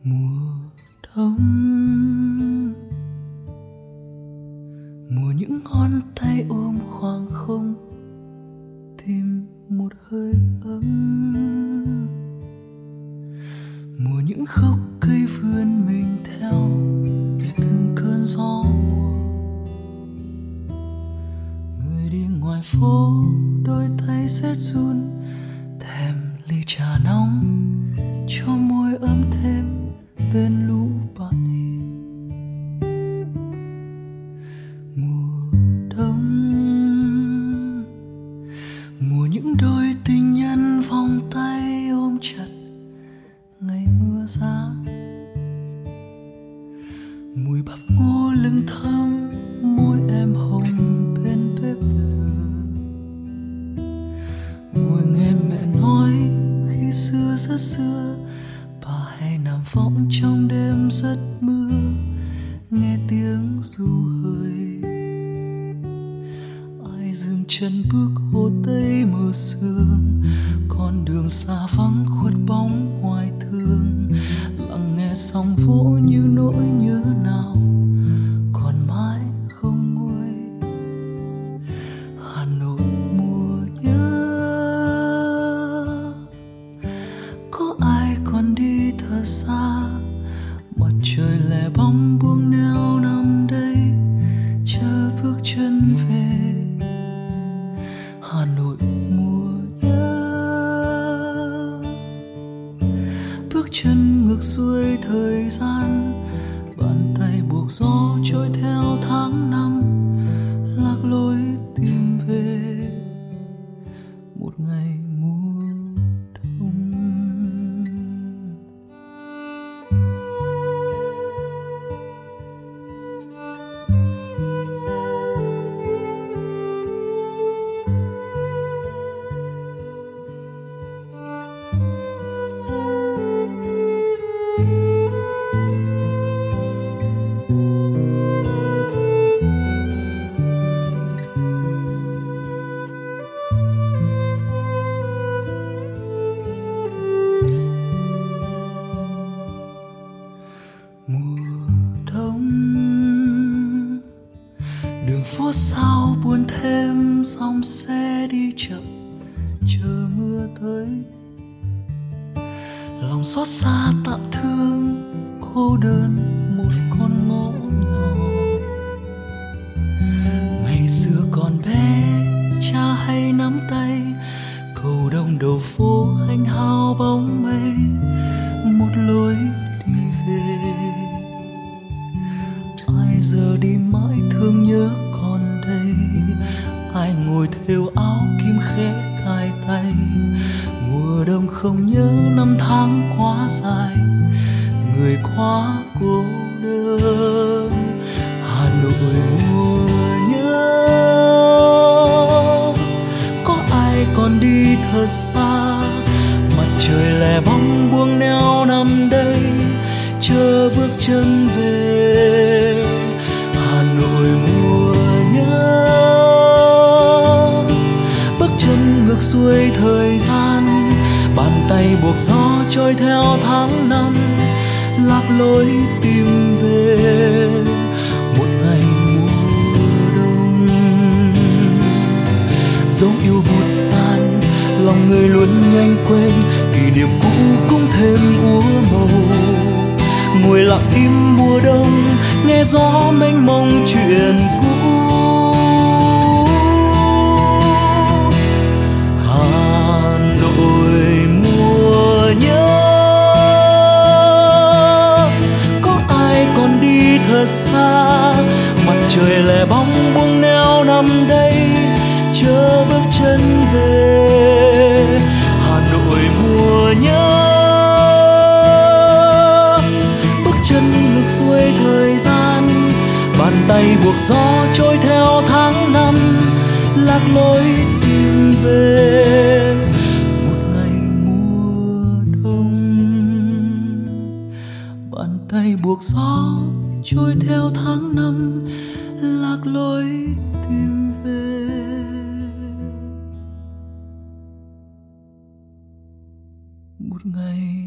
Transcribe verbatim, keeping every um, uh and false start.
Mùa đông, mùa những ngón tay ôm khoảng không, tìm một hơi ấm. Mùa những gốc cây vươn mình theo từng cơn gió mùa. Người đi ngoài phố đôi tay rét run, thèm ly trà nóng cho môi ấm thêm bên lũ bạn hiền. Mùa đông, mùa những đôi tình nhân vòng tay ôm chặt ngày mưa giá. Mùi bắp ngô lưng thơm, môi em hồng bên bếp lửa. Ngồi nghe mẹ nói khi xưa rất xưa, bà hay nằm võng trong đêm rất mưa, nghe tiếng ru hơi. Ai dừng chân bước hồ Tây mờ sương, con đường xa vắng khuất bóng hoài thương. Lặng nghe sóng vỗ như nỗi nhớ nào còn mãi không nguôi. Hà Nội mùa nhớ, có ai còn đi thật xa, mặt trời lẻ bóng buông neo nằm đây chờ bước chân về. Hà Nội mùa nhớ, bước chân ngược xuôi thời gian, bàn tay buộc gió trôi theo tháng năm, lạc lối tìm về một ngày mùa đông. Đường phố sao buồn thêm dòng xe đi chậm chờ mưa tới. Lòng xót xa tạm thương cô đơn một con ngõ nhỏ. Ngày xưa còn bé cha hay nắm tay, cầu đông đầu phố anh hao bóng mây, một lối đi về. Ai giờ đi mãi thương nhớ còn đây, ai ngồi thêu áo kim khẽ cài tay. Mùa đông không nhớ năm tháng quá dài, người quá cô đơn. Hà Nội mùa nhớ, có ai còn đi thật xa, mặt trời lẻ bóng buông neo nằm đây chờ bước chân về. Hà Nội mùa nhớ, bước chân ngược xuôi thời gian, bàn tay buộc gió trôi theo tháng năm, lạc lối tìm về một ngày mùa đông. Dấu yêu vụt tan, lòng người luôn nhanh quên, kỷ niệm cũ cũng thêm úa màu. Ngồi lặng im mùa đông, nghe gió mênh mông chuyện cũ. Hà Nội mùa nhớ, có ai còn đi thật xa, mặt trời lẻ bóng buông neo nằm đây chờ bước chân về. Hà Nội mùa nhớ, chân ngược xuôi thời gian, bàn tay buộc gió trôi theo tháng năm, lạc lối tìm về một ngày mùa đông. Bàn tay buộc gió trôi theo tháng năm, lạc lối tìm về một ngày